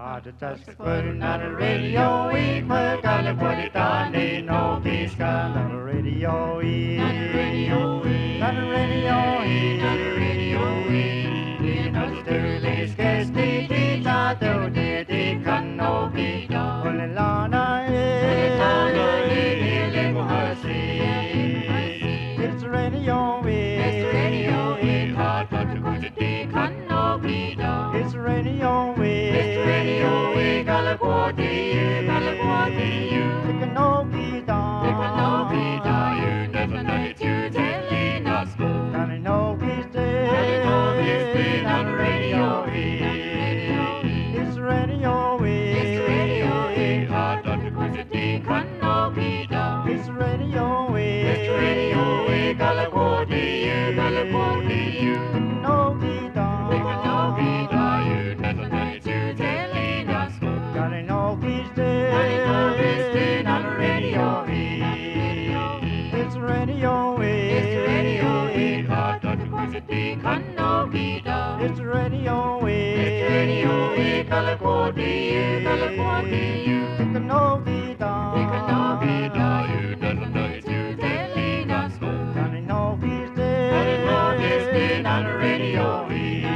Not a radio, we put on the body down, no peace, not a radio, not a radio, not a radio, not a radio, not a dirty sketch, the tattoo, the can no be done. Lana, it's radio, it's radio, hard to go to the can no be done. It's radio, it's radio, California, you can no be done. You can no be done, you never know it, you telling us go. Can no be stay on the radio, it's radio, it's radio, hard to go to the can no be done. It's radio, California, you can no be done. You can no be done, you never know it, you telling us go. Can no be stay on the radio, it's radio, it's radio, hard to go to the can no be done. It's radio, California, you can no be done. You can no be done, you never know it, you telling us go. Can no be stay on the radio.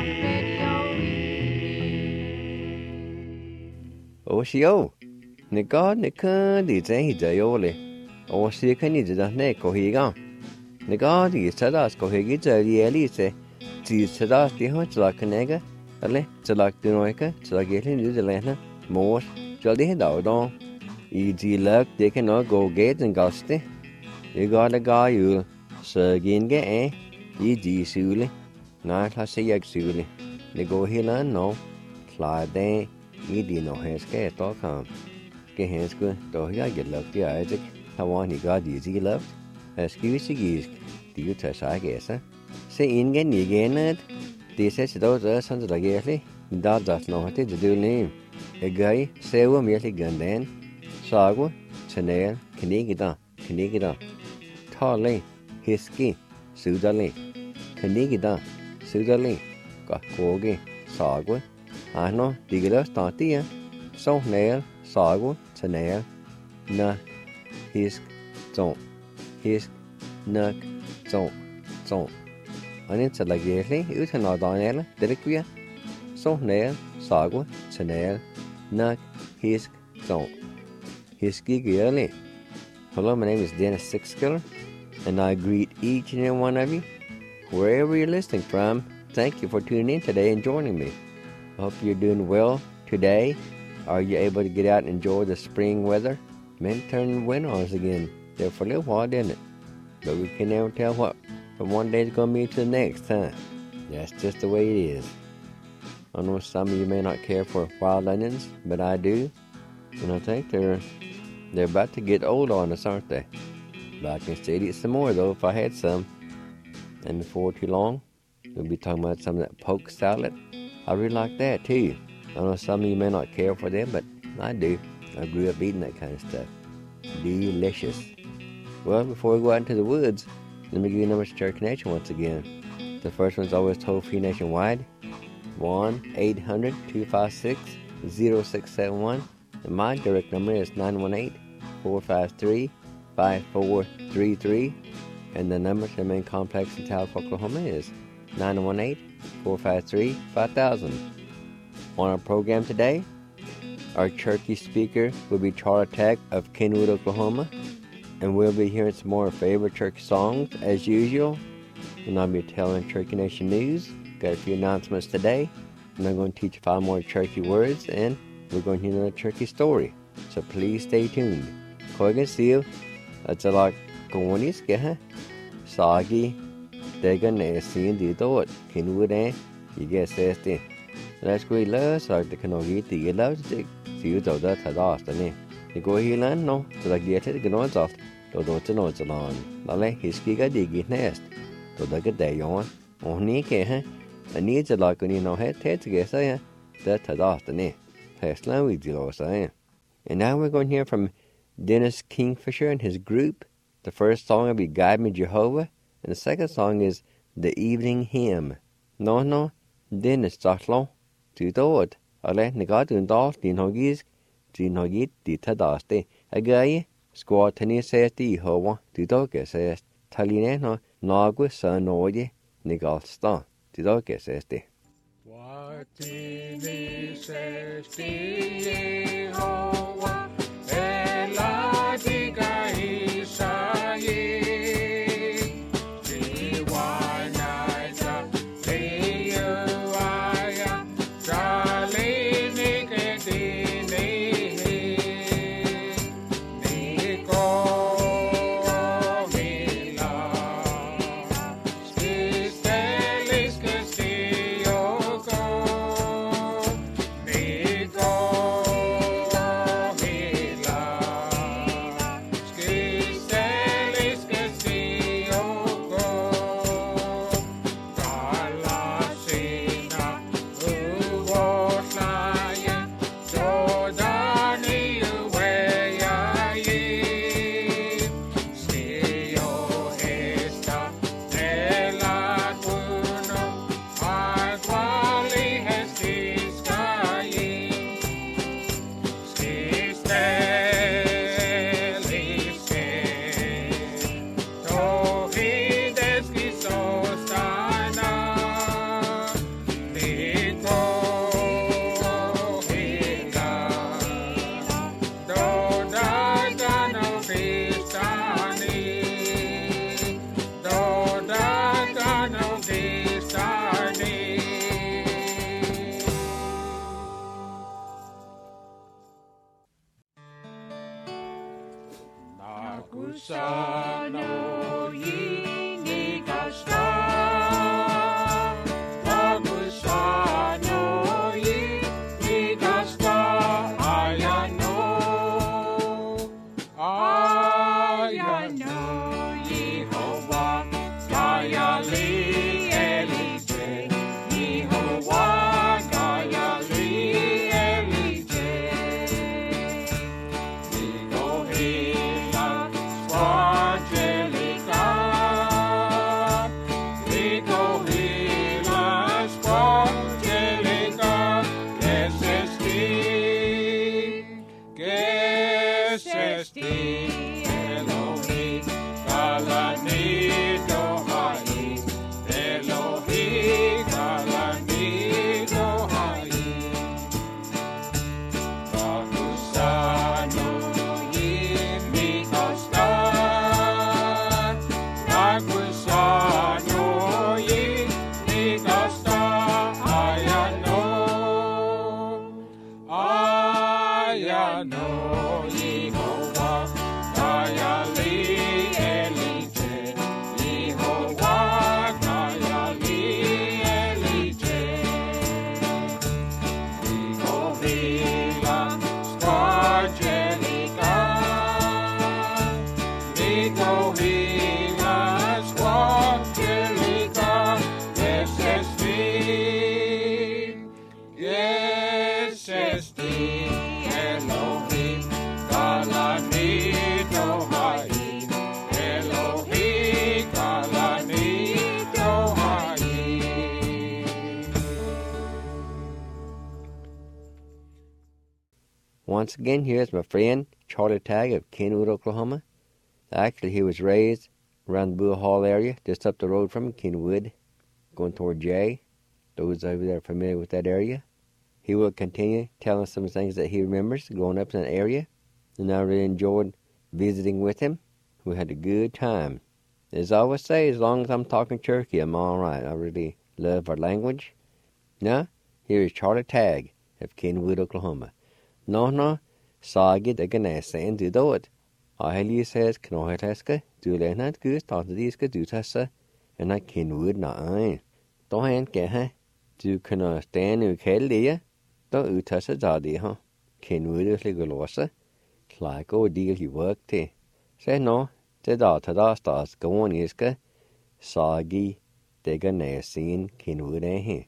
Oshio, Nika, the Zay Jayoli, or Sikani the Neko Higa. Nika, the Sadas Kohigi, the Elise, the Sadas, the Hotlakanega, Ale, Salak Dinoika, Salagatin, the Lana, Morse, Jolly Dowdon. Easy luck, they cannot go get and gusty. You got a guy you'll Sergin get eh? Easy Suli, not I say Suli. They go here and no, Clyde day. Easy no hands get talk on. Get hands good, though I get lucky, Isaac. How one he got easy left. Excuse you, do you touch, I guess, huh? Say in again, again, they said those sons like Gary. That's not what it's do name. A guy, say, we're merely gun then. Sago, Chanel, Canigida, Tarley, Hisky, Sudali, Canigida, Sudali, Gakogi, Sago, Ano, Digger, Statia, So Nail, Sago, Chanel, Na, Hisk, Zon, Hisk, Nuck, Zon. And it's a lagely, you can not on Ella, Deliquia, So Nail, Sago, Chanel, Nuck, Hisk, Zon. Here's Gigi early. Hello, my name is Dennis Sixskiller, and I greet each and every one of you, wherever you're listening from. Thank you for tuning in today and joining me. I hope you're doing well today. Are you able to get out and enjoy the spring weather? Men turn winter on us again. There for a little while, didn't it? But we can never tell what from one day is going to be to the next, huh? That's just the way it is. I know some of you may not care for wild onions, but I do. And I think they're about to get old on us, aren't they? But I can still eat some more, though, if I had some. And before too long, we'll be talking about some of that poke salad. I really like that, too. I know some of you may not care for them, but I do. I grew up eating that kind of stuff. Delicious. Well, before we go out into the woods, let me give you numbers to Church Nation once again. The first one's always toll-free nationwide. 1-800-256-0671. And my direct number is 918-453-5433. And the number to the main complex in Talc, Oklahoma is 918-453-5000. On our program today, our turkey speaker will be Charlie Tack of Kenwood, Oklahoma. And we'll be hearing some more favorite turkey songs as usual. And I'll be telling Turkey Nation news. Got a few announcements today. And I'm going to teach you 5 more turkey words. And we're going to hear another turkey story. So please stay tuned. Koigan seal. That's a lot going is get Sagi. They're going to see the door. Kenwood, eh? You get says the. Let's go love. So the can only eat the love stick. See you though that's lost. And you go here and no. So like get it. Get on soft. Don't know it's on. Lale, his giga dig nest. So the good day on. Only can, I need a like when you know head to get say that has lost the name. Tesla with you, saying. And now we're going to hear from Dennis Kingfisher and his group. The first song will be Guide Me Jehovah, and the second song is The Evening Hymn. No, Dennis Sachlon, to do it. ale negatun dal din hogis di tadaste agaye squad tani says di hawa di doge says taline no nagu sa noye negalsta di doge says di what says di hawa ela diga isaye Once again, here's my friend Charlie Tagg of Kenwood, Oklahoma. Actually, he was raised around the Bull Hall area, just up the road from Kenwood, going toward Jay. Those over there are familiar with that area. He will continue telling some things that he remembers growing up in that area, and I really enjoyed visiting with him. We had a good time. As I always say, as long as I'm talking Cherokee, I'm all right. I really love our language. Now, here is Charlie Tagg of Kenwood, Oklahoma. No, sagi de ganese du doet. I says knoheteska, du lenat gus tadiska dutasa, and I Kenwood na ein. Do han gehe, du kunna stand u keldia, do utasa jadi ha. Kenwood is ligolosa, klago deal he worked te. Say no, te da stas going iska, sagi de ganese in Kenwood eh.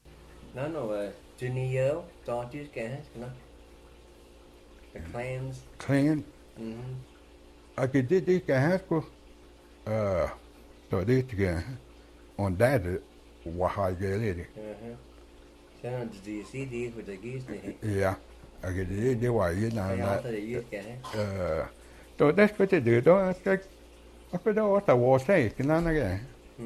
No, Junio, don't you get no. The clans. Clan. Mm-hmm. I could did this guy go. So this guy on that wahai lady. Cái nó gì xí đi của cái này. Ja, aga det var ju Cái när áo thì dưới cái. då det skulle du då ska och då åt att vara sig kan han det.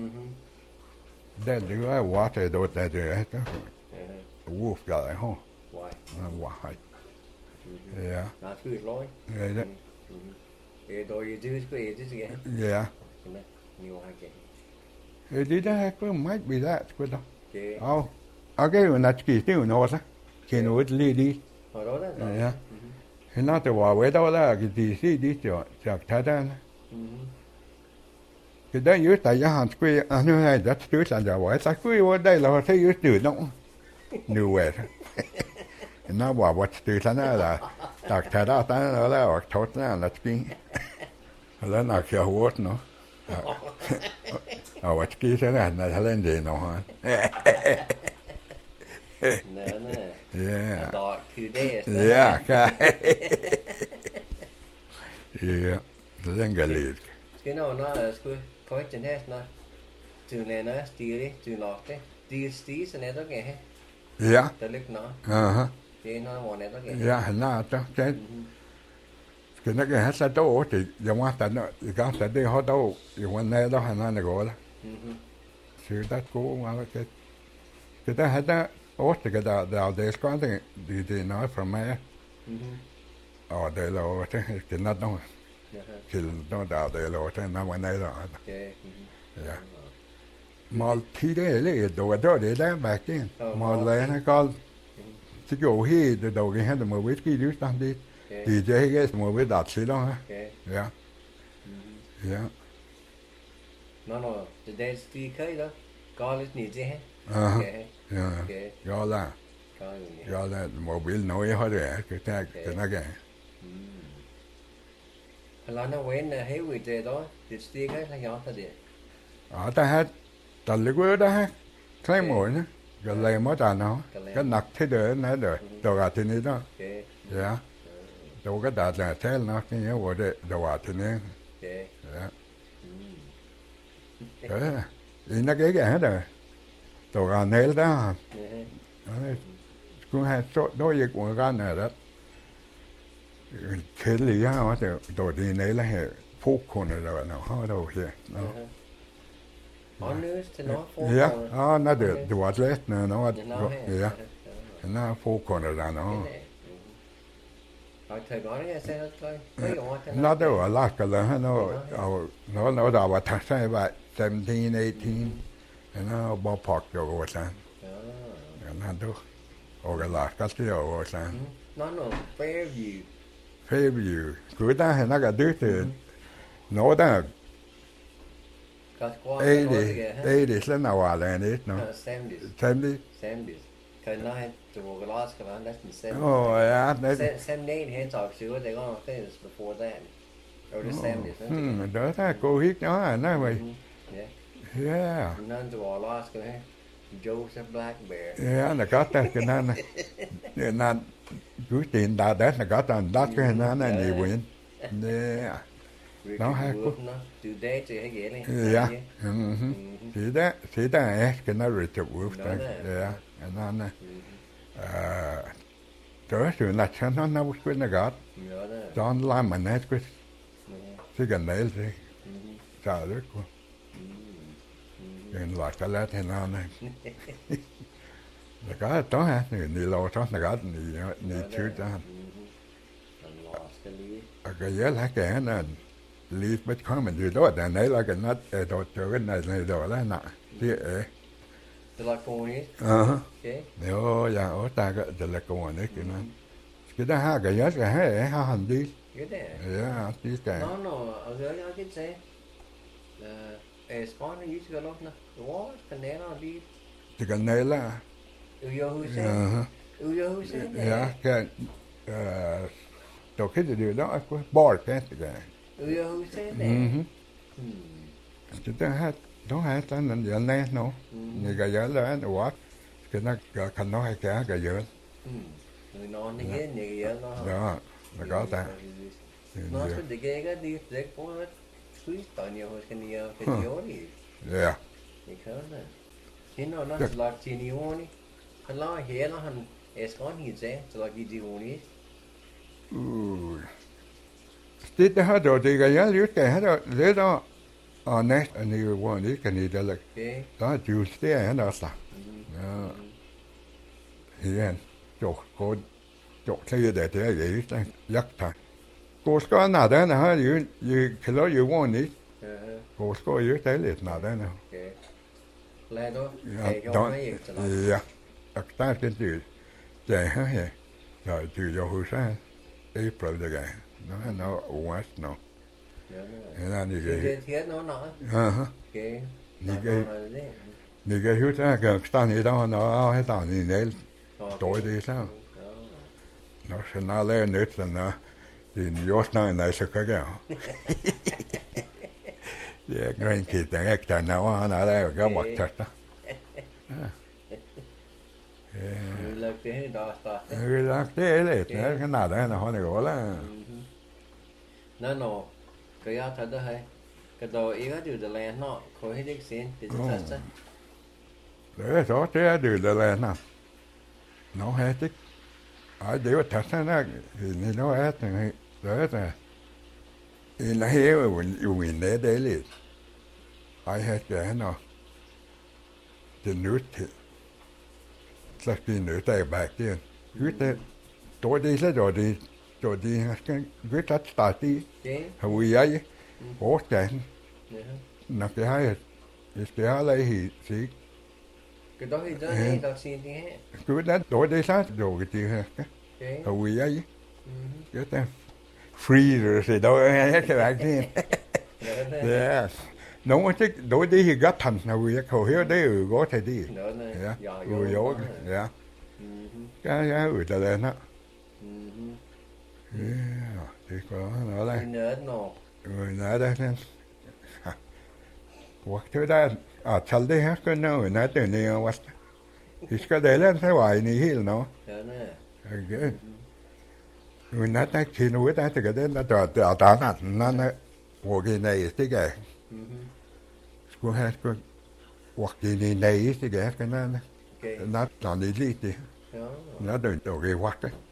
Det du är water då det du är. Wolf guy, huh? Why? Why? Ja. Nó cứ lối. Ja. Cái đôi dưới cái gì cái. Ja. Nhiều hai cái. Det där could might be that could. Cái. Oh. Okay, when that's key too, no sa. Can would lady. Hồi đó đó. Ja. Nó thì vào với đâu là cái gì xí đi cho thấy đó. Cái đấy dưới tại gia hạn quy anh nói rất thứ là giờ vậy tại quy ở đây là thấy dưới từ nó nhiều vậy. Nó bảo vật từ đó là đặc thấy đó ta là hoặc thốt là cái là nó kia hốt nó. Vật kia thế này là lên gì nó hả? Nè. Yeah. Dark 2 days. Yeah. Yeah. Den galid. Cái nó skulle coi chân hết nó. Từ này nó đi từ lọt đấy. Đi sẽ này đó kìa. Yeah. Tới lúc nó. Thì nó mòn này đó kìa. Yeah, nó đó cái nó cái hết sa đâu thì giống như nó cái sa đi họ đâu dùng này đó nó gọi là. Sự đó cũng là cái đó hết đó åt cái đó det ska inte det nói från mig. Ja, det låter det nåt då. Till då det låter när man är där. Ja. Mal tidigare då det där backen. Mal läna kall. Så går det då det hände med whisky just han dit. Det är ju som vi där så då. Ja. Ja. Nó det där sticker då. Galet ni det. Ja. Ja là. Ja là mobil nói hết rồi cái nó cái. Là nó quen là hiểu về thế đó. Thì sticker là nhỏ thật đấy. Ta hết tần lực đó hết. Cái mũi nữa. Cái này mới tàn nó. Cái nặc thế đời này rồi. Đồ gà thì này đó. Ja. Đồ cái đạt là thế nó cái nhớ của det đồ gà thì này. Ja. Thế. Thì nó cái hết rồi. Đồ gà này đó. Cũng hay đôi gì của cái này đó. Thế lý á mà đồ đi này là hệ phúc con rồi nó họ đâu kia. Honest to not for. Ja, nó được đồ lết nó ja. Nó phúc con rồi nó. Thời đó nó sẽ coi. Nó đâu là cái là nó đã vào tháng 7, 17, 18. Nó bỏ phật rồi sao? Nó đâu. Cái là cái điều sao? Nó Fairview. Fairview. Cứ ta hay nó cái đứa thì nó đã 80 sen nào vào đây đấy nó. 70. Cái nó hay tụi cái last cái đó that's 70. Oh yeah, that's 78 heads off sure they gonna say this before that. Or the 70s. Đó ta cô hít nó nói vậy. Yeah. Nó tụi last cái này. Joseph Black Bear. Yeah, nó có cái này nó cứ tiền đã đấy nó có tận đó cái nó này nhiều quyền. Yeah. Nó hay quá. Today thì hay ghé lên. Yeah. Thì đó ấy cái nó rồi chụp bút đó. Yeah. Nó này. Đó rồi là nó quyết nó gạt. Đó làm mà nét quyết. Thì gần đấy thì. Sao được quá. Nên là cái lá thì nó này. Là có đó hả? Người lâu đó là có ni chữ đó. Cái giá lá cái này lý bất khó mình gì đó là nãy là cái nó đồ chỗ cái này đồ là nè. Thì The Laconia. Okay. Nếu giờ ở ta cái The Laconia cái đó ha cái giá cái hay ha hành đi. Cái đấy. Yeah, đi cái. No, ở dưới nó cái gì? Spawn nó used to go off the wall, and then I'll be. Thì cái này là. Uyo Hussein. Yeah, cái đồ cái gì đó có board cái cái. Uyo Hussein. Chúng ta hát đó hát ta nên giờ này nó. Như cái giờ là nó what cái nó cần nó hay cái giờ. Người non thì cái như giờ nó. Đó, là có ta. Nó sẽ cái đi để có Tao nhiều hơn cái nhiều đi. Yeah. Because nó là chỉ nhiều đi. lo here nó hành es con gì thế cho cái gì hồn Stitt det här då, det är jag lycka här det då. Näst en ny one det kan ni det. Då just det är det så. Ja. Igen. Jo, gå. Jo, säger det är ju det. Jakta. Gå ska na den här ju kilo ju one. Gå ska ju det lite na den. Lä då. Ja. Akta det du. Det här. Ja, du jag hur så. April det där. Nó West nó. Nó như vậy. Thiết nó nọ. Như cái hút ra cái tao như đó nó hay tao như thế tối đi sao? Nó sẽ nó lên nữa là nó thì nhốt nó này sẽ có cái. Dạ, người kia tiếng cái thằng nó đây có bật thật đó. Lực thế đó ta. Lực thế đấy, cái nào đấy là họ này gọi là. Nó cái áo thật đó hay. Cái đồ ý cái điều là nó khối hết đi xin thì thật sao? Đấy đó thế điều là nào. Nó hết chứ. Ở điều thật nó thì nó hết này đấy là. Thì nó hiểu mình để liền. Ai hết cái nó. Thì nước thì chắc gì nữa tay bạc tiền. Cứ thế tối đi sẽ rồi đi cái viết tắt tài tí hồi ấy bố chạy nó cái hai lấy thì cái đó thì đó thì đọc xin thì hết cứ đến tối đi sát rồi cái gì ha hồi ấy cái tên free rồi thì đâu hết cái bạc tiền yes nó mới thích đối đi thì gắt thành hồi hiếu đấy có thể đi rồi dỗ cái ở lên á thì có nó đây người nói đây nên hoặc thứ đó chal đi hết cái nó người nói từ nhiều quá thì cái đấy lên thấy hoài này hiểu nó người nói tới khi nuôi tới thì cái đấy nó trở thành nó của cái này thì cái của hết của hoặc gì này thì cái nó làm gì thì nó đừng tổ cái hoặc đấy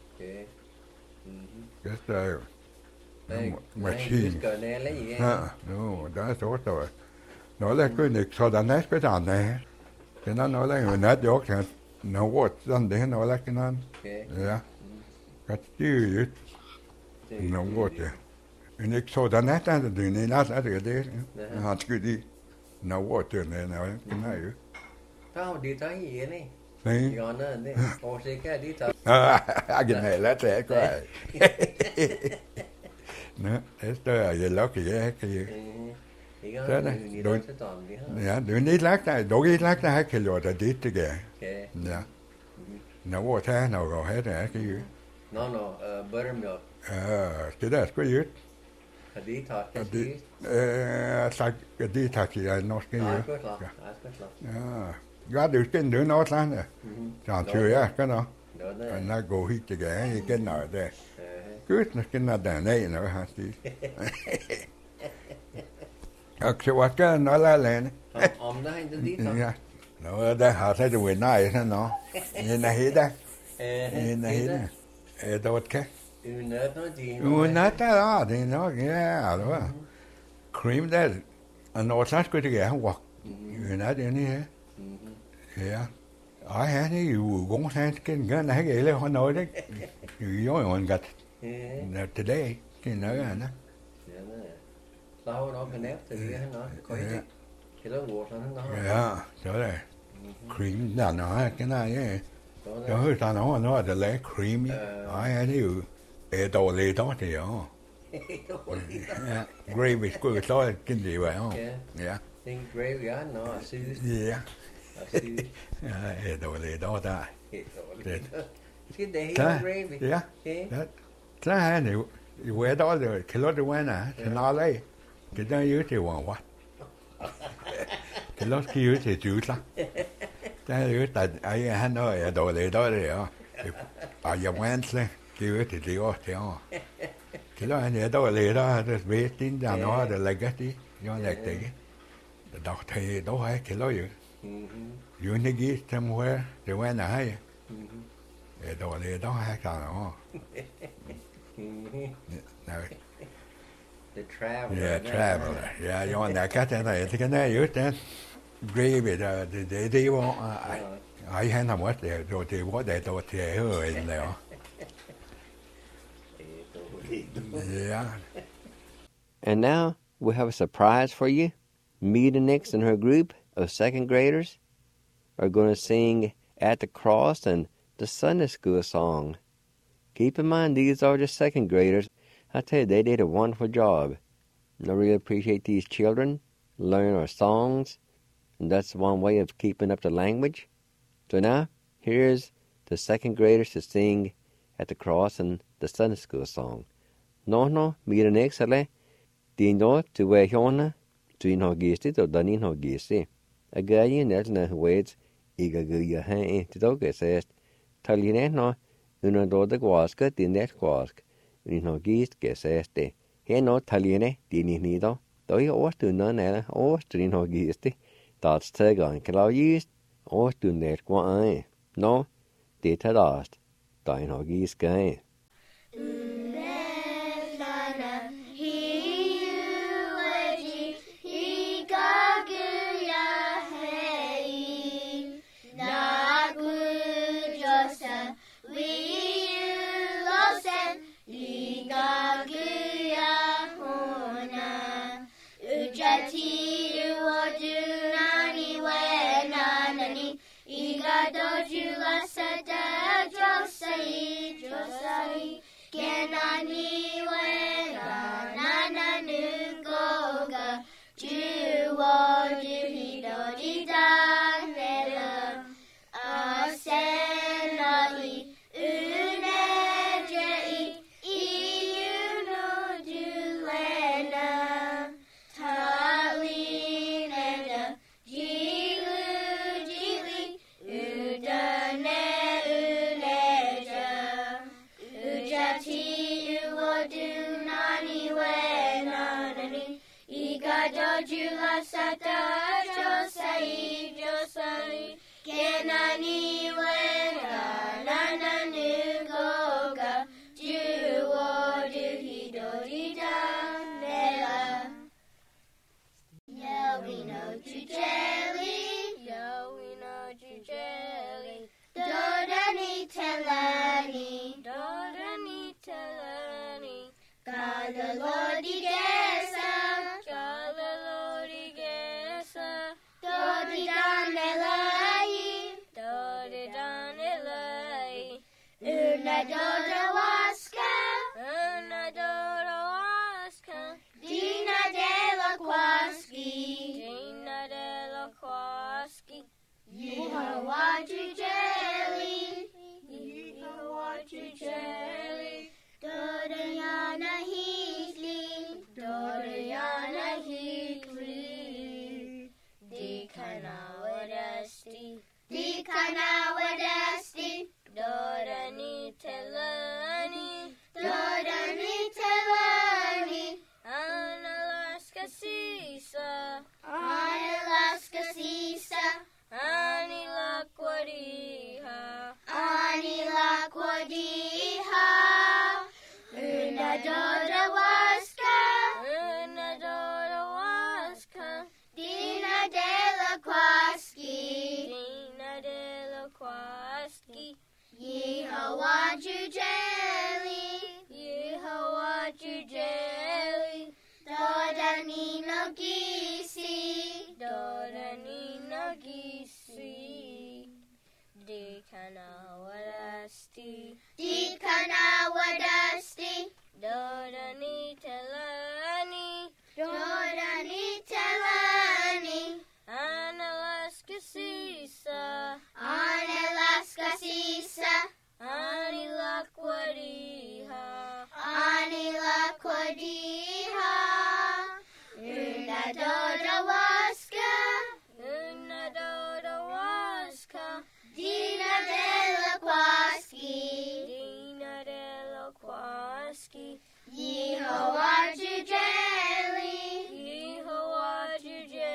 cái machine no đó số rồi nói là cái này sau đó nét cái đàn này cái nó nói là người nét dốt thì nó quật dân để nói là cái nó cái chữ nó quật cái này sau đó nét ra thì này nát ra thì đấy hạt cái đi nó quật thì này nói cái này tao đi tới gì vậy này còn nữa đi cô sẽ cái đi tới cái này là trẻ quá nữa thế tôi ở dưới lớp cái gì thế này đối đối ní lát này đối ní lát này cái loại là đi tới kìa dạ nó có thế nào rồi hết rồi cái gì no buttermilk cái đó có gì đi thật cái gì sạch cái đi thật thì nó cái gì gá được cái nữa nó sáng rồi chọn chơi á cái nó go hít cái nào đây cứ cái nào để này nó hả tí cái what cái nó là lên đó hay đi thôi nó đây họ thấy được quyền này nó như này đó như này đó đâu cái nó đó thì nó cái đó cream đó nó sát cái gì không hoặc người nói điều này yeah. Ở hả thì cũng sang cái này cái là họ nói đấy dối mình gật today cái nói là nó sau đó cái nếp thì cái nó có cái đó buộc nó đó là cream là nó cái này ấy đó hơi ta nói nó là lấy cream ở hả thì đồ lì đó thì gravy của tôi cái gì vậy không yeah gravy nó sư yeah đồ lì đó ta cái đấy gravy đó thế hai này quê đó rồi cái lót quê nè thì nó lấy cái đó dưới thì hoàng quá cái lót kia dưới thì chữ lắm cái dưới tại ấy hắn nói đồ lì đó rồi ở dòng anh lên kia dưới thì có theo cái đó này đó lì đó rồi biết tin rằng nó rồi lại cái gì do lại cái đọc thì đâu phải cái đó vậy you need it somewhere the way I Đồ đi đó hay sao nó. The traveler. Yeah, traveler. Yeah, you want that cat này thì cái này yếu thế. Ghê bây giờ để đi vô ai hay làm what để rồi thì what để tôi thì hơi này. Yeah. And now we have a surprise for you. Meta Nix and her group of second graders are going to sing At the Cross and the Sunday School song. Keep in mind, these are just second graders. I tell you, they did a wonderful job. And I really appreciate these children learning our songs, and that's one way of keeping up the language. So now, here's the second graders to sing At the Cross and the Sunday School song. No, Meta Nix, Dino to where Hona, to in Hogisti, or Danin Hogisti. A guy in that waits, eager good hand to dog says, Taline no, una do the guasca, din that guask, in Hogist says de. He no Taline, dini nido, though you ought to none other, or to in Hogisti, that's Tagon, can used, or to net one. No, de tadast, dine Hogist guy.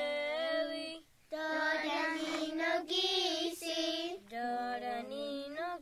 Dodanino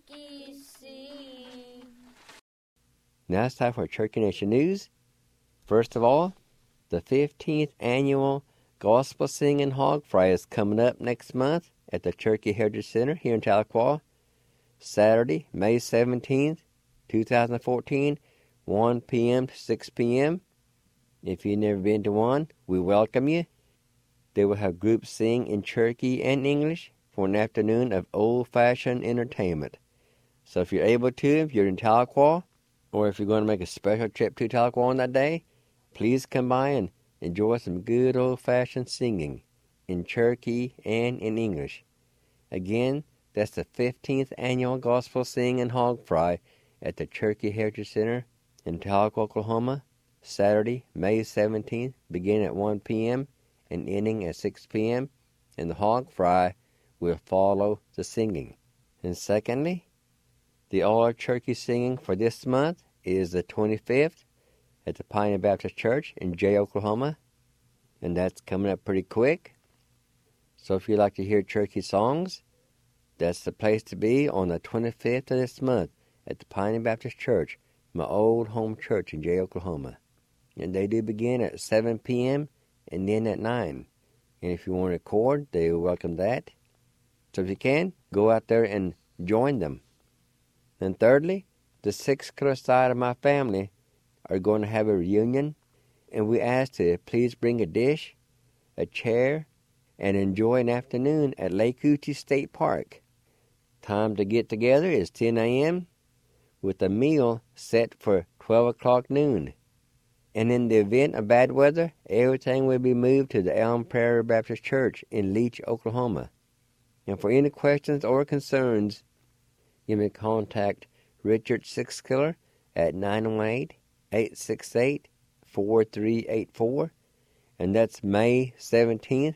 Now it's time for Cherokee Nation News. First of all, the 15th annual Gospel Singing Hog Fry is coming up next month at the Cherokee Heritage Center here in Tahlequah. Saturday, May 17th, 2014, 1 p.m. to 6 p.m. If you've never been to one, we welcome you. They will have groups sing in Cherokee and English for an afternoon of old-fashioned entertainment. So if you're able to, if you're in Tahlequah, or if you're going to make a special trip to Tahlequah on that day, please come by and enjoy some good old-fashioned singing in Cherokee and in English. Again, that's the 15th Annual Gospel Sing and Hog Fry at the Cherokee Heritage Center in Tahlequah, Oklahoma, Saturday, May 17th, beginning at 1 p.m. and ending at 6 p.m., and the hog fry will follow the singing. And secondly, the All Cherokee Singing for this month is the 25th at the Pioneer Baptist Church in Jay, Oklahoma, and that's coming up pretty quick. So if you like to hear Cherokee songs, that's the place to be on the 25th of this month at the Pioneer Baptist Church, my old home church in Jay, Oklahoma. And they do begin at 7 p.m. and then at 9. And if you want to record, they will welcome that. So if you can, go out there and join them. And thirdly, the Six-Color side of my family are going to have a reunion, and we ask to please bring a dish, a chair, and enjoy an afternoon at Lake Oochee State Park. Time to get together is 10 a.m. with a meal set for 12 o'clock noon. And in the event of bad weather, everything will be moved to the Elm Prairie Baptist Church in Leach, Oklahoma. And for any questions or concerns, you may contact Richard Six-Killer at 918-868-4384. And that's May 17th,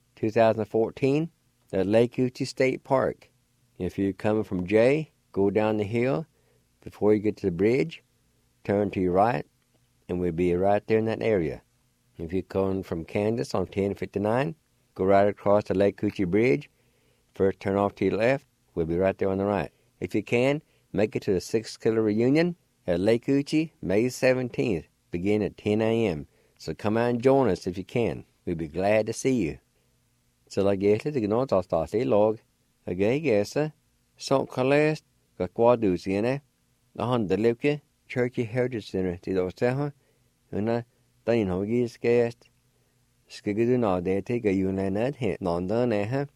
2014, at Lake Oochee State Park. If you're coming from Jay, go down the hill. Before you get to the bridge, turn to your right, and we'll be right there in that area. If you're coming from Kansas on 1059, go right across the Lake Oochee Bridge. First turn off to your left, we'll be right there on the right. If you can, make it to the Six-Killer reunion at Lake Oochee, May 17th, beginning at 10 a.m. So come out and join us if you can. We'll be glad to see you. So like yes, the gnot off log, a gay guessa, St. Colest, got Quadusiana, the Honda Lipke, Cherokee Heritage Center, to those seven, and a Dane Hoggies guest. Skigadu now they take a unit hit, non done,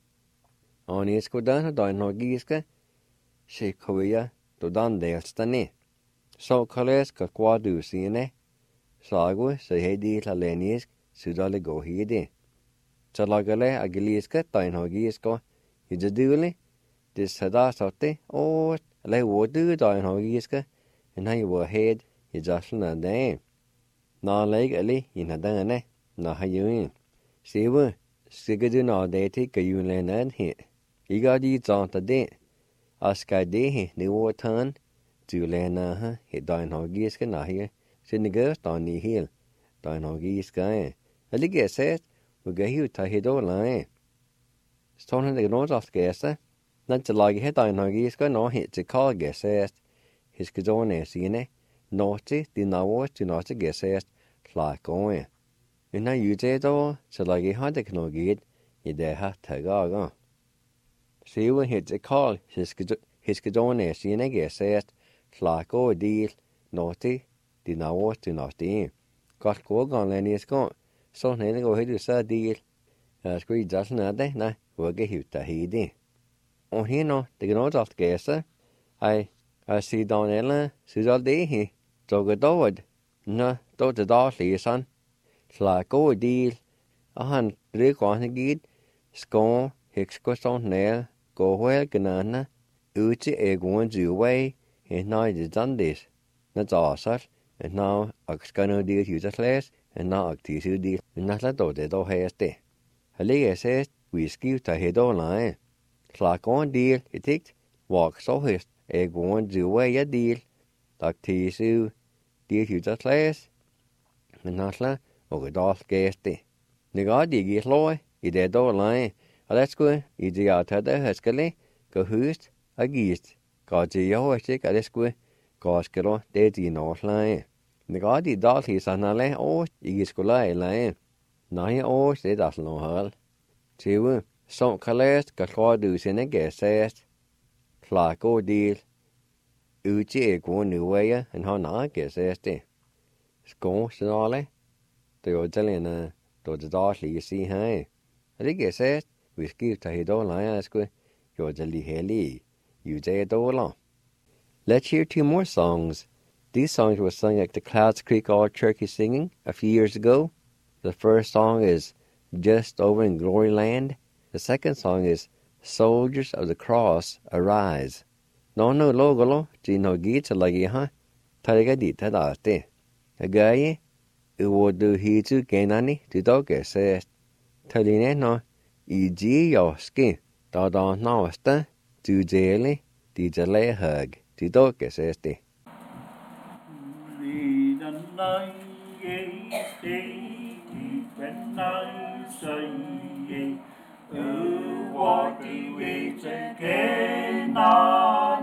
On is go down, Dine Hoggies, she Korea, to done there, Stane. So Colest got Quadusiana, Sago, say hey, dear Lenisk, Sudali go here. So like a Agiliska, Dine Hoggies go, is a duly, this Hadasote, or lay what do Dine Hoggies. And how you were head, you just not there. No legally, you not done, no how you in. See what? Sigadu no day take a you land and hit. You got you on the day. Ask I day, the war turn. To land, hit Dine Hoggies can not here. Send the girls on the hill. Dine Hoggies guy. A ligger says, we get you to hit all line. Stone the nose off gas, not to like hit Dine Hoggies go no hit to call gas says. His kazone sine, naughty, the now to not guess as like going. And now you say though, so like a hunter can get, you there have to go. See when hits a call, his kazone sine guess as like oh deal, naughty, the now to not the got go on and is gone. So then go ahead to say deal. Screed doesn't other, nah, we'll get you to heed. On here no, the nose off gas, I see down there, see all day he, so good dog. No, don't the dog son. Like go deal. A hun, drink on the gate, score, hicks goes on there, go well, ganana, Uchi egg one you away, and now it is done this. That's all such, and now a scanner deal you just less, and now a tissue deal, and not let the dog has day. A leg says, we skip to head on line. Like on deal, it takes, walk so his. Egg one do away a deal. Like tissue, deal you just less. And not la, or the dog gas day. The god dig is loy, you dead door line. Let's go, you the out of the huskily, go host, a geest. God the yo, I take a let's go Goskero, Daddy Northline. The God did that his anale, or Igiscola line. Nine or said as no hall. Two, some colors, Gachodus in a guest says. Flaco deal. Uchi go new way and how not guess says they. Scone, Sonale. The Odellina, do the darkly you see high. I think it says, we skip to his own line as good. You're the heli. You say it all on. Let's hear two more songs. These songs were sung at the Clouds Creek All Turkey Singing a few years ago. The first song is Just Over in Glory Land. The second song is Soldiers of the Cross Arise. No logolo, Gino Gita Lagi ha, Tarigadita date. A guy who would do he to Ganani to Doge says, Taline no, E.G. Yoski, Dada Nawasta, to Jelly, DJ Hug. Thì tôi kể sẽ đi. Vì đàn nay ghê tế thì quen nay say ghê vô thì ghê sẽ kê na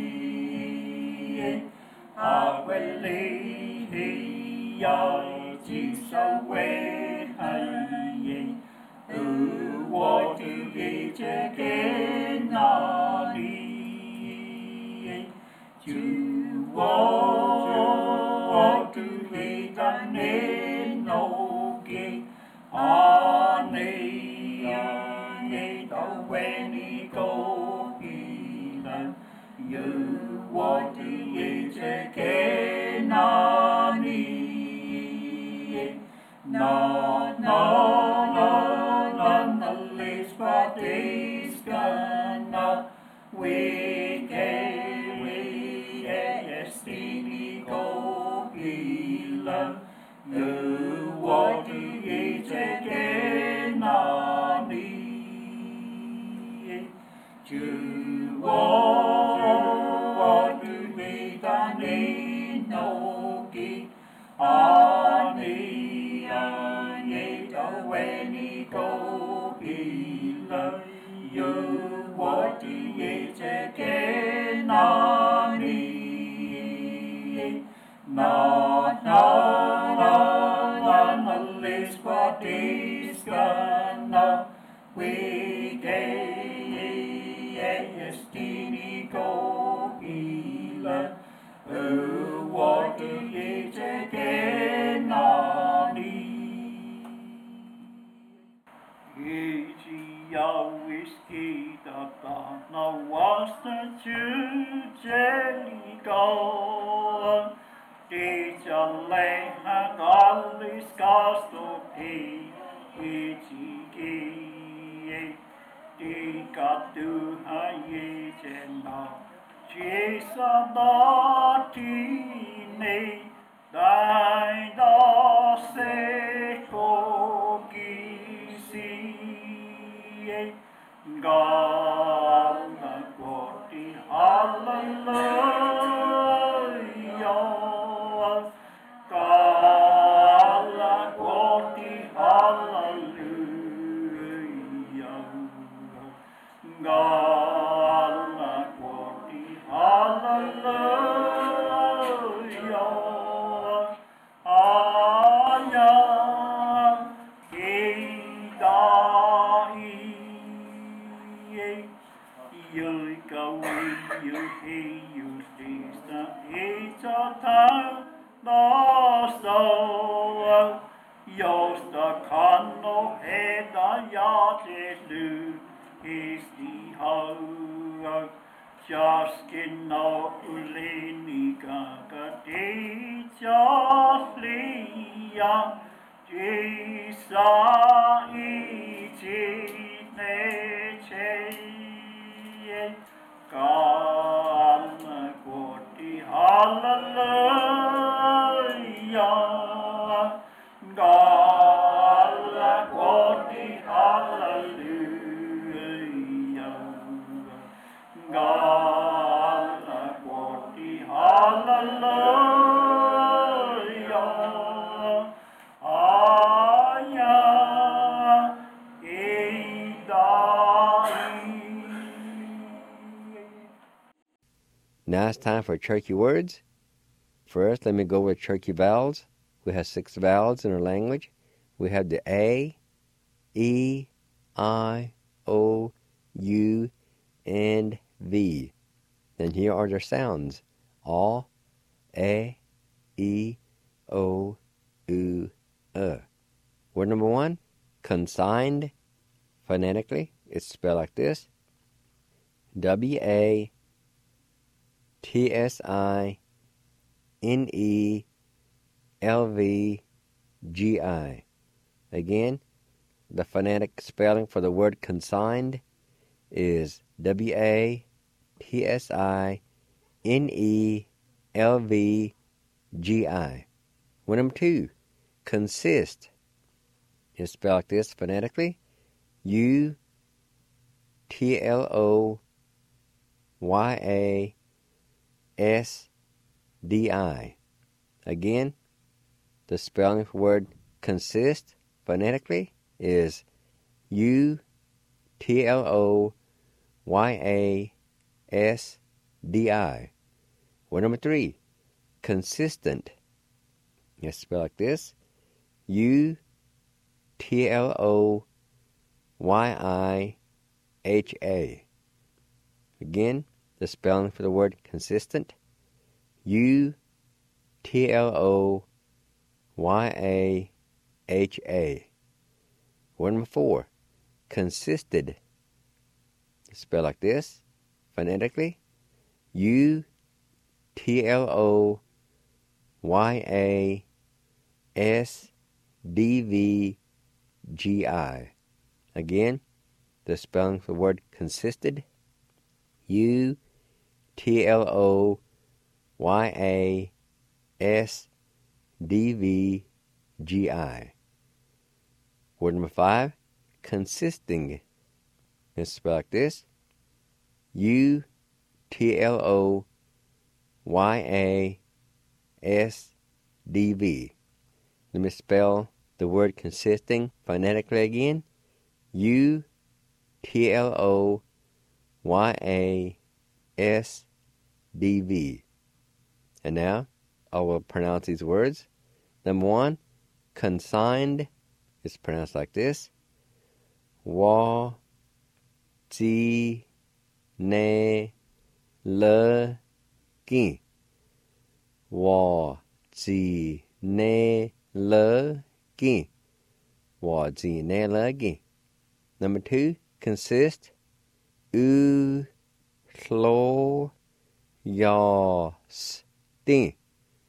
ni quen lý thì dài chỉ sao quê hay vô thì ghê sẽ kê na ni you want to hate and no gay on a when he go healing you want to hate again on no the least but he's gonna we can destiny go healing you want to get again on you want to meet and no get on when he go healing you want to get again on the least what is gonna we get destiny go healer what is again on always get about no was the jelly go Dijalan alis kastopi ijiki dikatu haye jena jisa datini dai da se kogisi gana koti hallelujah Kala koti hallelujah Kala koti hallelujah Aya idai Yui kawi yu hei yu sista ichata Nosto Josta kanno heda Jesu isti hau Jaskin no uleni kakati jaslia Jisa ichi neche Kalma koti hallelujah Gala koti hallelujah Gala koti hallelujah Aya Now it's time for Turkey Words. First, let me go with turkey vowels. We have 6 vowels in our language. We have the A, E, I, O, U, and V. Then here are their sounds. A, E, O, U, Word number 1, consigned. Phonetically, it's spelled like this. W-A-T-S-I-N-E-L-V-G-I. Again, the phonetic spelling for the word consigned is W-A-T-S-I-N-E-L-V-G-I. Word number 2, consist. It's spelled like this phonetically. U-T-L-O-Y-A-S-D-I. Again, the spelling for word consist phonetically is U-T-L-O-Y-A-S-D-I. Word number 3, consistent. It's spelled like this. U-T-L-O-Y-I-H-A. Again, the spelling for the word consistent. U-T-L-O-Y-A-H-A. Word number 4, consisted. It's spelled like this, phonetically. U-T-L-O-Y-A-S-D-V-G-I. Again, the spelling for the word consisted. U-T-L-O-Y-A-S-D-V-G-I. Word number 5, consisting. It's spelled like this. U-T-L-O-Y-A-S-D-V. Let me spell the word consisting phonetically again. U-T-L-O-Y-A-S-D-V. And now, I will pronounce these words. Number 1, consigned. It's pronounced like this. Wa-ji-ne-le-gi. Wa-ji-ne-le-gi. Wa-ji-ne-le-gi. Number 2, consist. U-hlo-yas-ti.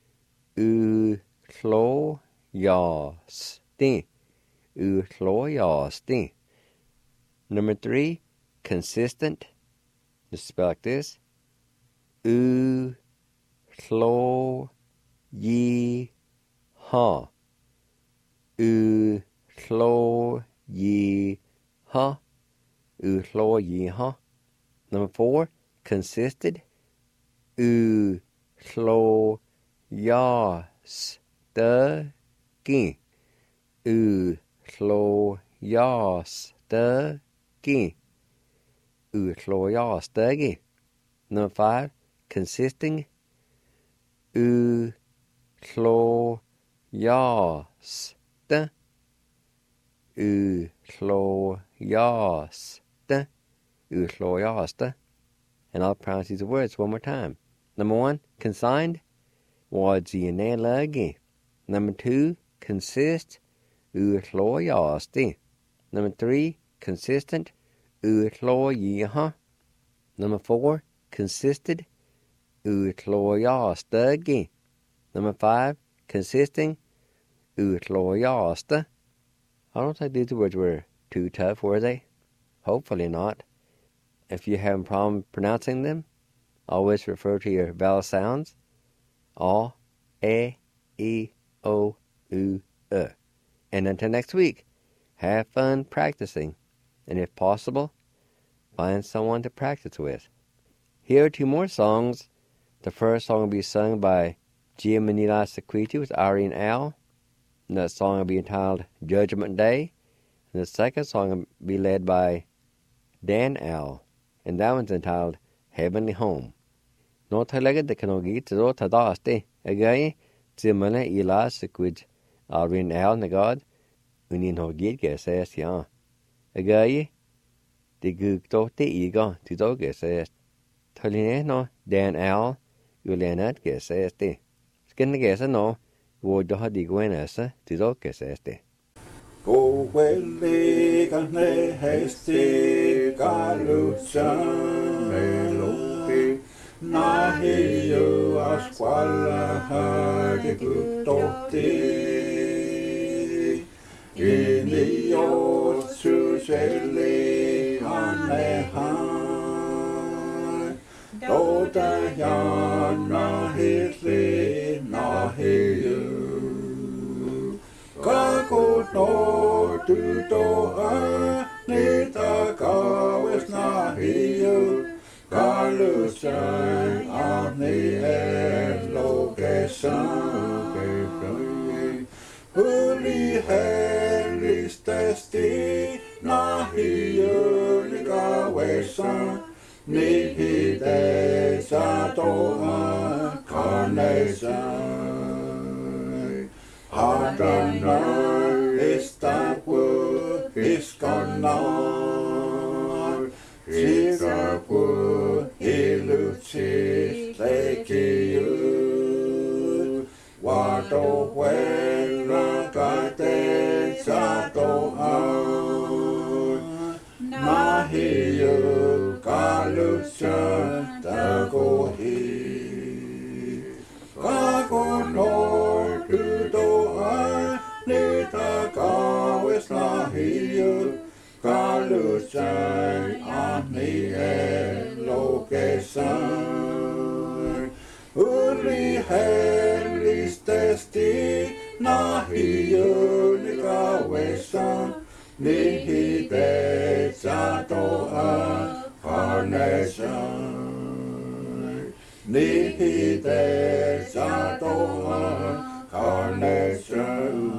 U-hlo-yas-ti. U-hlo-yas-ti. Number 3, consistent. Just spell like this. U-hlo-yi-ha. U-hlo-yi-ha. U-hlo-yi-ha. Number 4, consisted. U-hlo-yas-ti. U-hlo-yas-ti. U-hlo-yas-ti. Number 5, consisting. U-hlo-yas-ti. U-hlo-yas-ti. U-hlo-yas-ti. And I'll pronounce these words one more time. Number 1, consigned. Wa-ji-ne-le-gi. Number 2, consist. U-hlo-yas-ti. Number 3, consistent. U-hlo-yi-ha. Number 4, consisted. U-hlo-yas-ti. Number 5, consisting. U-hlo-yas-ti. I don't think these words were too tough, were they? Hopefully not. If you have a problem pronouncing them, always refer to your vowel sounds. A, E, O, U, And until next week, have fun practicing. And if possible, find someone to practice with. Here are 2 more songs. The first song will be sung by Gia Manila Sequiti with Irene Al. And that song will be entitled Judgment Day. And the second song will be led by Dan Al. And that one's entitled Heavenly Home. No talaga de kanogi tado tadaste. Again, Timana Elas quid Alvin Al Nagad, Unin Hogit says ya. Again, the Gug Dote Ega, the dog says. Tolineno, Dan Al, Ulenat says de. Skin the guess no, would the Hadi Gwenessa, the dog says de. Go well, ne hesti galuchan melopi nahi you asquala hadi gutoti in the osu seli anehan Doda yana hitli nahi you Kako no tu do a nita kawes na hiu Kalusan ani lokesan Huli helis testi na hiu ni kawesan Ni hide sa doa kanesan Adonai is that word, is gone is that word, ilucis lekiu. Wado wena gade sato nahiu galusan dagohi. Kago no Nita kawes nahiu kalusan ani lokesan Uli helis testi nahiu ni kawesan Nihi bezatoa karnesan Nihi bezatoa karnesan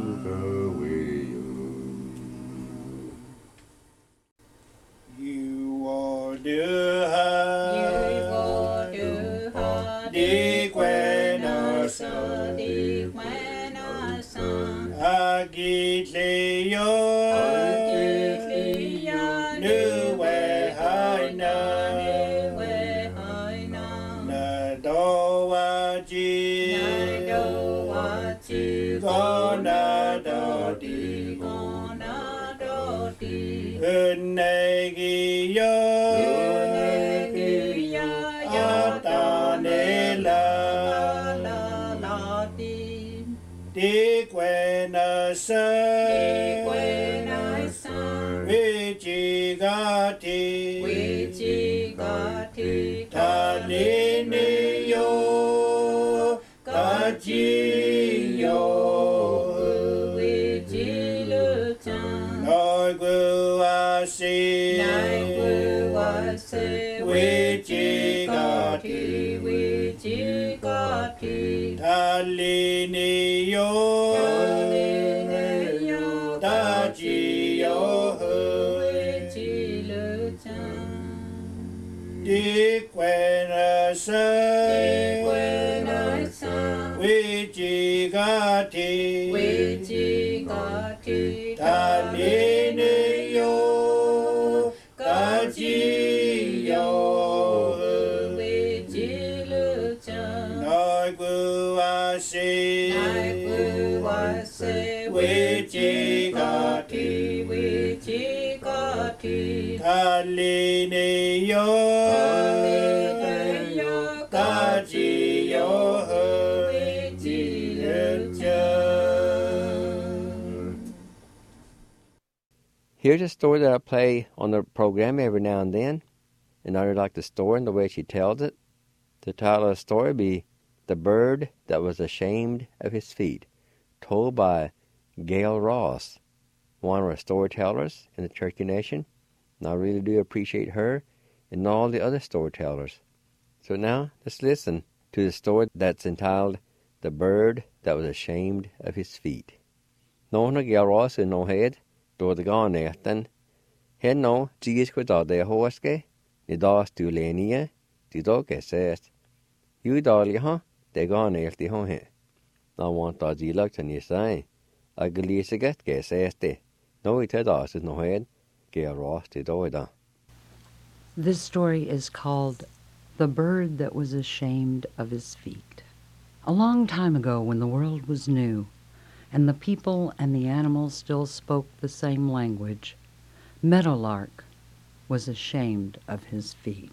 Wichigati Talineo Gajiyo Wichiluchan Naiguase Wichigati Talineo Tajiyo Diquenasa Wichigati Talineo Gajiyo Wichiluchan Naiguase Wichigati Talineo Gajiyo Here's a story that I play on the program every now and then, and I like the story and the way she tells it. The title of the story be The Bird That Was Ashamed of His Feet, told by Gail Ross, one of our storytellers in the Cherokee Nation, and I really do appreciate her and all the other storytellers. So now, let's listen to the story that's entitled The Bird That Was Ashamed of His Feet. No na Gail Ross in no head, do the gone then. Head no, Jesus could all the horske, the dogs to lenia, the dog says. You dolly, huh? te gone elti hohe. Na want da zilak tani sai. A geliseget ge seste. No it das is no head. Ge rost it oida. This story is called The Bird That Was Ashamed of His Feet. A long time ago, when the world was new, and the people and the animals still spoke the same language, Meadowlark was ashamed of his feet.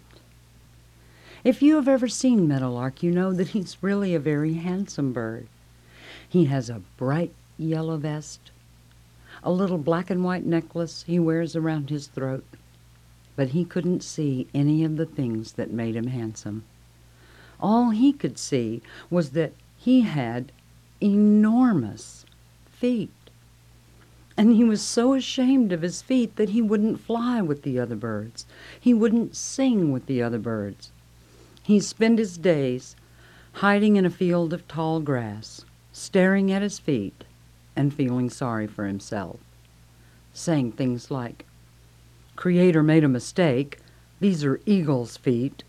If you have ever seen Meadowlark, you know that he's really a very handsome bird. He has a bright yellow vest, a little black and white necklace he wears around his throat, but he couldn't see any of the things that made him handsome. All he could see was that he had enormous feet. And he was so ashamed of his feet that he wouldn't fly with the other birds. He wouldn't sing with the other birds. He spent his days hiding in a field of tall grass, staring at his feet and feeling sorry for himself, saying things like, "Creator made a mistake. These are eagle's feet."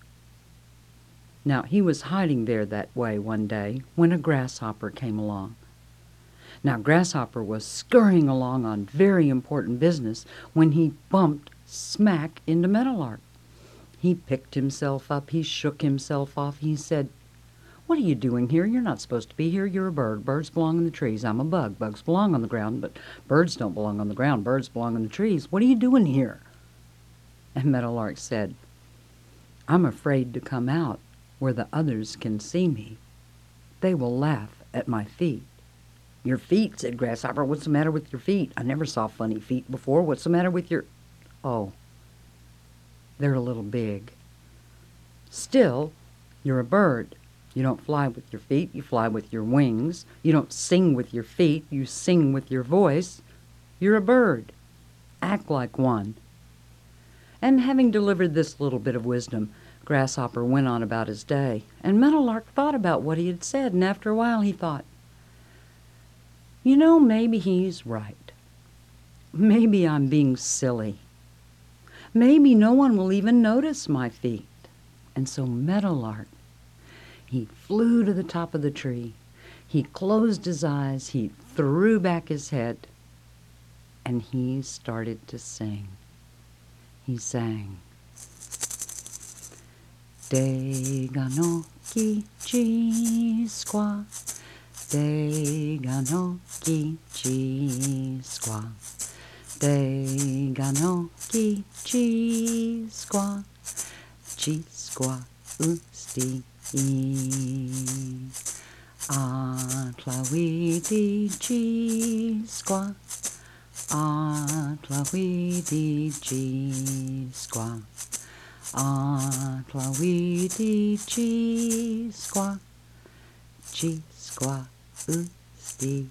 Now, he was hiding there that way one day when a grasshopper came along. Now, Grasshopper was scurrying along on very important business when he bumped smack into Meadowlark. He picked himself up, he shook himself off, he said, "What are you doing here? You're not supposed to be here. You're a bird. Birds belong in the trees. I'm a bug. Bugs belong on the ground, but birds don't belong on the ground. Birds belong in the trees. What are you doing here?" And Meadowlark said, "I'm afraid to come out where the others can see me. They will laugh at my feet." "Your feet," said Grasshopper. "What's the matter with your feet? I never saw funny feet before. What's the matter with your—" "Oh, they're a little big." "Still, you're a bird. You don't fly with your feet, you fly with your wings. You don't sing with your feet, you sing with your voice. You're a bird. Act like one." And having delivered this little bit of wisdom, Grasshopper went on about his day. And Meadowlark thought about what he had said, and after a while he thought, "You know, maybe he's right. Maybe I'm being silly. Maybe no one will even notice my feet." And so Meadowlark, he flew to the top of the tree. He closed his eyes, he threw back his head, and he started to sing. He sang, "Dega no kichi squaw, Dega no kichi squaw, Dega no kichi squaw, chi squaw usti Atlawidi chi squaw, Atlawidi chi squaw, Atlawidi chi squaw, chi squaw usti.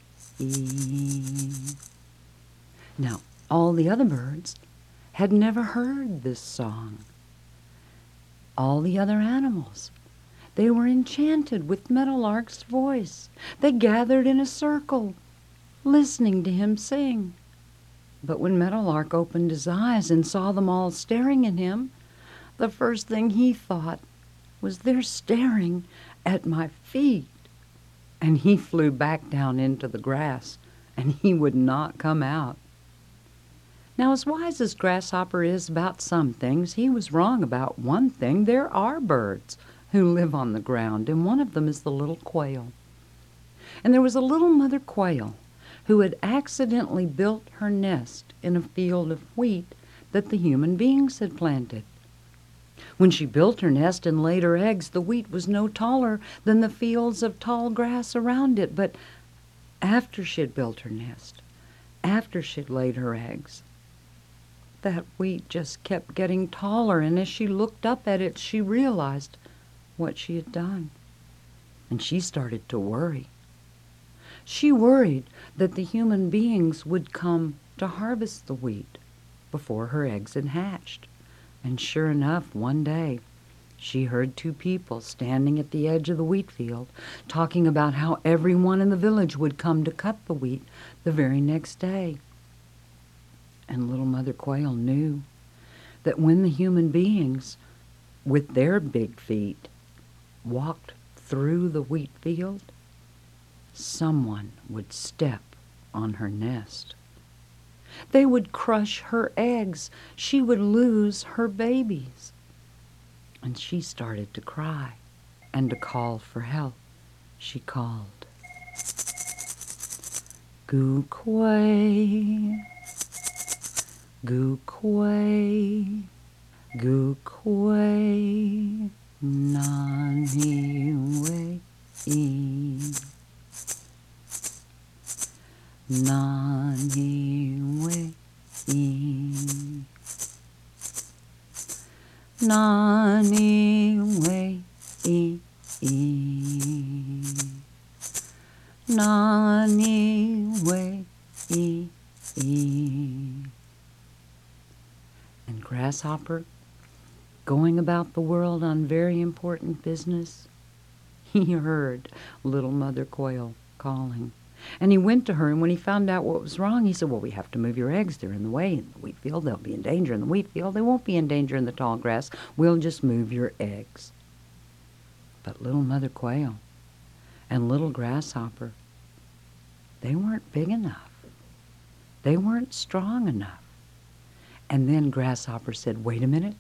Now, all the other birds had never heard this song. All the other animals, they were enchanted with Meadowlark's voice. They gathered in a circle, listening to him sing. But when Meadowlark opened his eyes and saw them all staring at him, the first thing he thought was, "They're staring at my feet." And he flew back down into the grass, and he would not come out. Now, as wise as Grasshopper is about some things, he was wrong about one thing. There are birds who live on the ground, and one of them is the little quail. And there was a little mother quail who had accidentally built her nest in a field of wheat that the human beings had planted. When she built her nest and laid her eggs, the wheat was no taller than the fields of tall grass around it. But after she had built her nest, after she had laid her eggs, that wheat just kept getting taller, and as she looked up at it, she realized what she had done. And she started to worry. She worried that the human beings would come to harvest the wheat before her eggs had hatched. And sure enough, one day, she heard two people standing at the edge of the wheat field talking about how everyone in the village would come to cut the wheat the very next day. And little Mother Quail knew that when the human beings, with their big feet, walked through the wheat field, someone would step on her nest. They would crush her eggs. She would lose her babies. And she started to cry and to call for help. She called, "Goo quay, goo quay, goo quay, nani way, nani way, nani way, nani way, and Grasshopper, going about the world on very important business, he heard little Mother Quail calling. And he went to her, and when he found out what was wrong, he said, "Well, we have to move your eggs. They're in the way in the wheat field. They'll be in danger in the wheat field. They won't be in danger in the tall grass. We'll just move your eggs." But little Mother Quail and little Grasshopper, they weren't big enough. They weren't strong enough. And then Grasshopper said, wait a minute.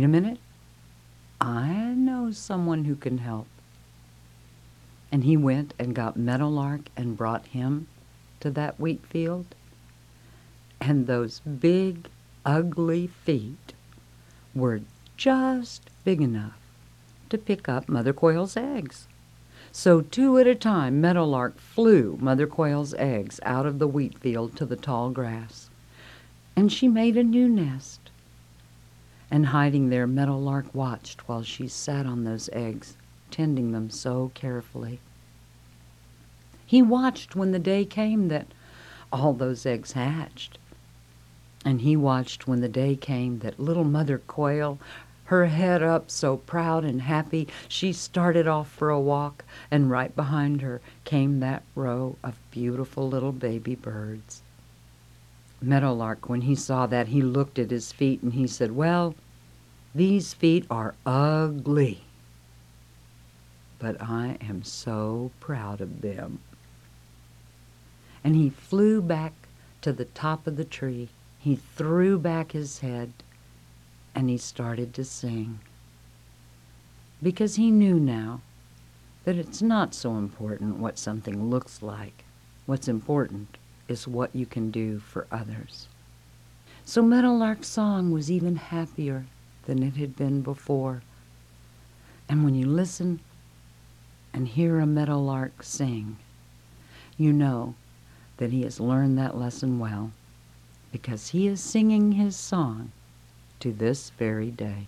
I know someone who can help." And he went and got Meadowlark and brought him to that wheat field. And those big, ugly feet were just big enough to pick up Mother Quail's eggs. So 2 at a time, Meadowlark flew Mother Quail's eggs out of the wheat field to the tall grass. And she made a new nest. And hiding there, Meadowlark watched while she sat on those eggs, tending them so carefully. He watched when the day came that all those eggs hatched. And he watched when the day came that little Mother Quail, her head up so proud and happy, she started off for a walk, and right behind her came that row of beautiful little baby birds. Meadowlark, when he saw that, he looked at his feet and he said, "Well, these feet are ugly, but I am so proud of them." And he flew back to the top of the tree. He threw back his head and he started to sing. Because he knew now that it's not so important what something looks like. What's important is what you can do for others. So Meadowlark's song was even happier than it had been before. And when you listen and hear a meadowlark sing, you know that he has learned that lesson well, because he is singing his song to this very day.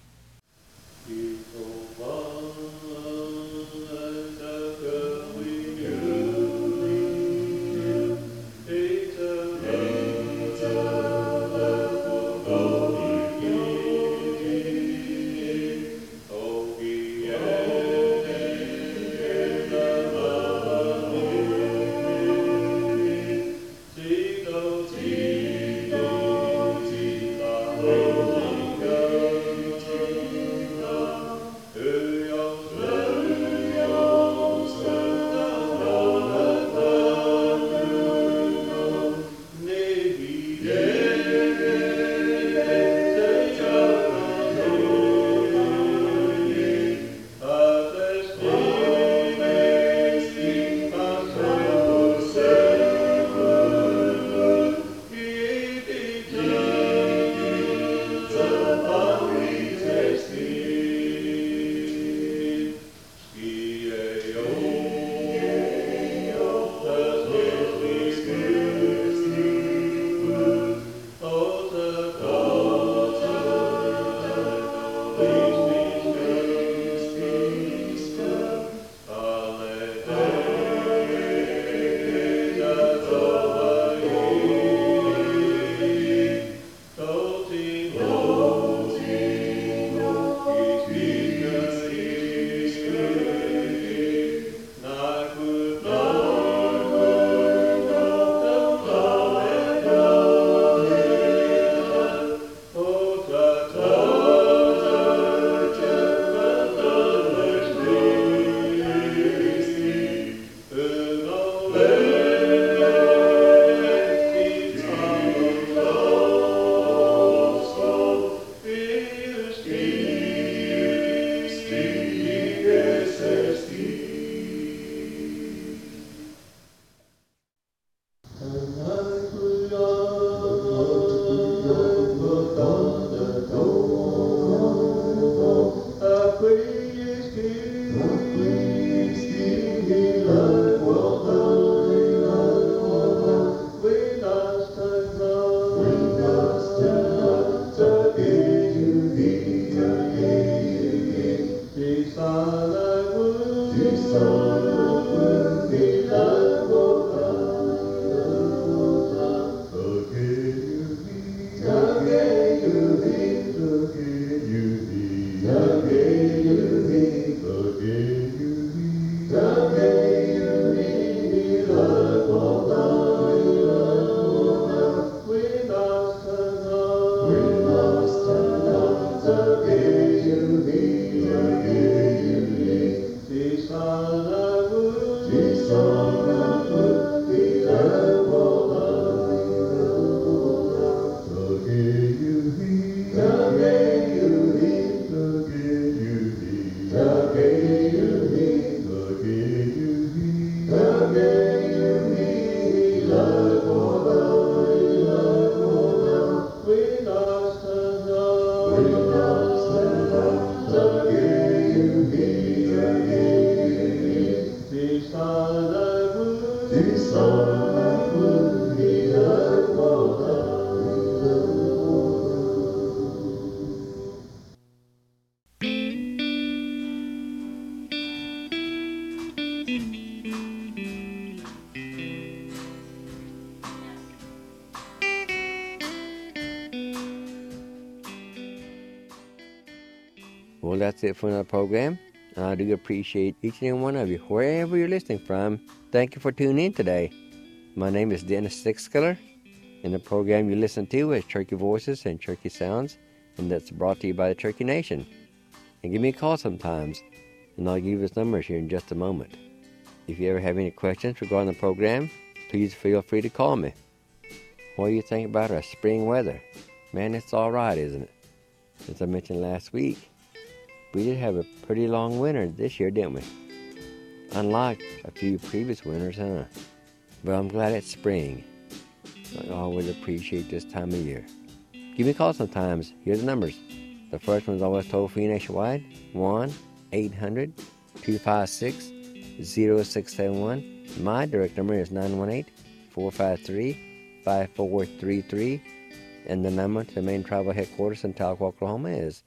Well, that's it for another program. I do appreciate each and every one of you, wherever you're listening from. Thank you for tuning in today. My name is Dennis Sixskiller, and the program you listen to is Cherokee Voices and Cherokee Sounds, and that's brought to you by the Cherokee Nation. And give me a call sometimes, and I'll give you his numbers here in just a moment. If you ever have any questions regarding the program, please feel free to call me. What do you think about our spring weather? Man, it's all right, isn't it? As I mentioned last week, we did have a pretty long winter this year, didn't we? Unlike a few previous winters, huh? But I'm glad it's spring. I always appreciate this time of year. Give me a call sometimes. Here's the numbers. The first one's always toll-free nationwide, 1-800-256-0671. My direct number is 918-453-5433. And the number to the main tribal headquarters in Tahlequah, Oklahoma is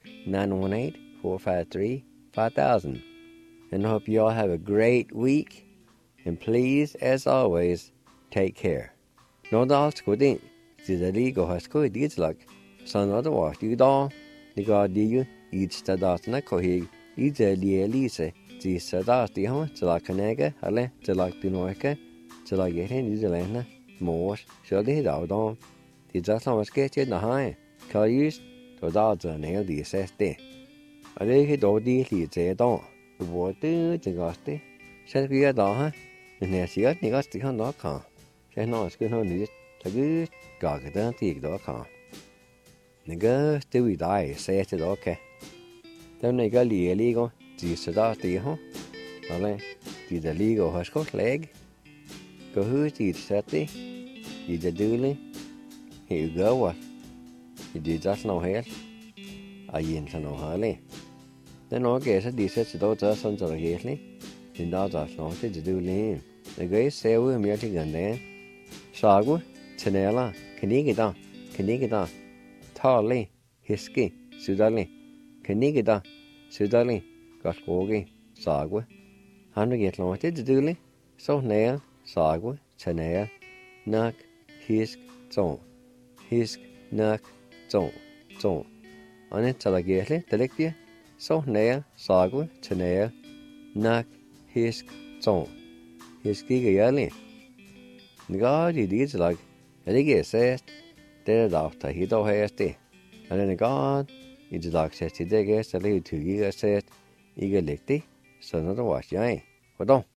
918-453-5000. And I hope you all have a great week. And please, as always, take care. Nå da skal det til det og skal det lag. Sånn at det var du da. Det ga de jo i stedatene hvor jeg i det lise de stedat de har til lag kanege eller til lag de norske til lag jeg i det lande mors så det da da. De just var sket i her. Kan just da da ne de ses det. Og det er da de lite da. Hvor det gaste. Så vi da ha. Men jeg sier at jeg skal ha kan. Så nå skal nå nytt. Så Gud gav det til da kan. Nega stod i dag, sier til dere. Det er nega ligo, de så de har. Eller, de der ligo har skått leg. Gå hus i sette, de der døle. He går, de der nå helt. Ajen så nå herlig. Det er noe så de setter da der sånn så egentlig. Den da der nå til de døle. Det går se ud mere til gande. Sagu, tenella, kanigida. Tali, hiski, sudali. Kanigida, sudali, gaskogi, sagu. Han vil get lov til det døle. Så nære, sagu, tenella, nak, hisk, ton. Hisk, nak, ton. Og net så der gæsle, det ligger. Så nære, sagu, tenella, nak, hisk, ton. Hiskige jærlig. Nega de dit lag. Er det ikke sæst? Det er da ta hit og hæst det. Er det nega i det lag sæst til det gæst eller i tyge sæst. Ikke lægge det. Så når det var jeg. Hvordan?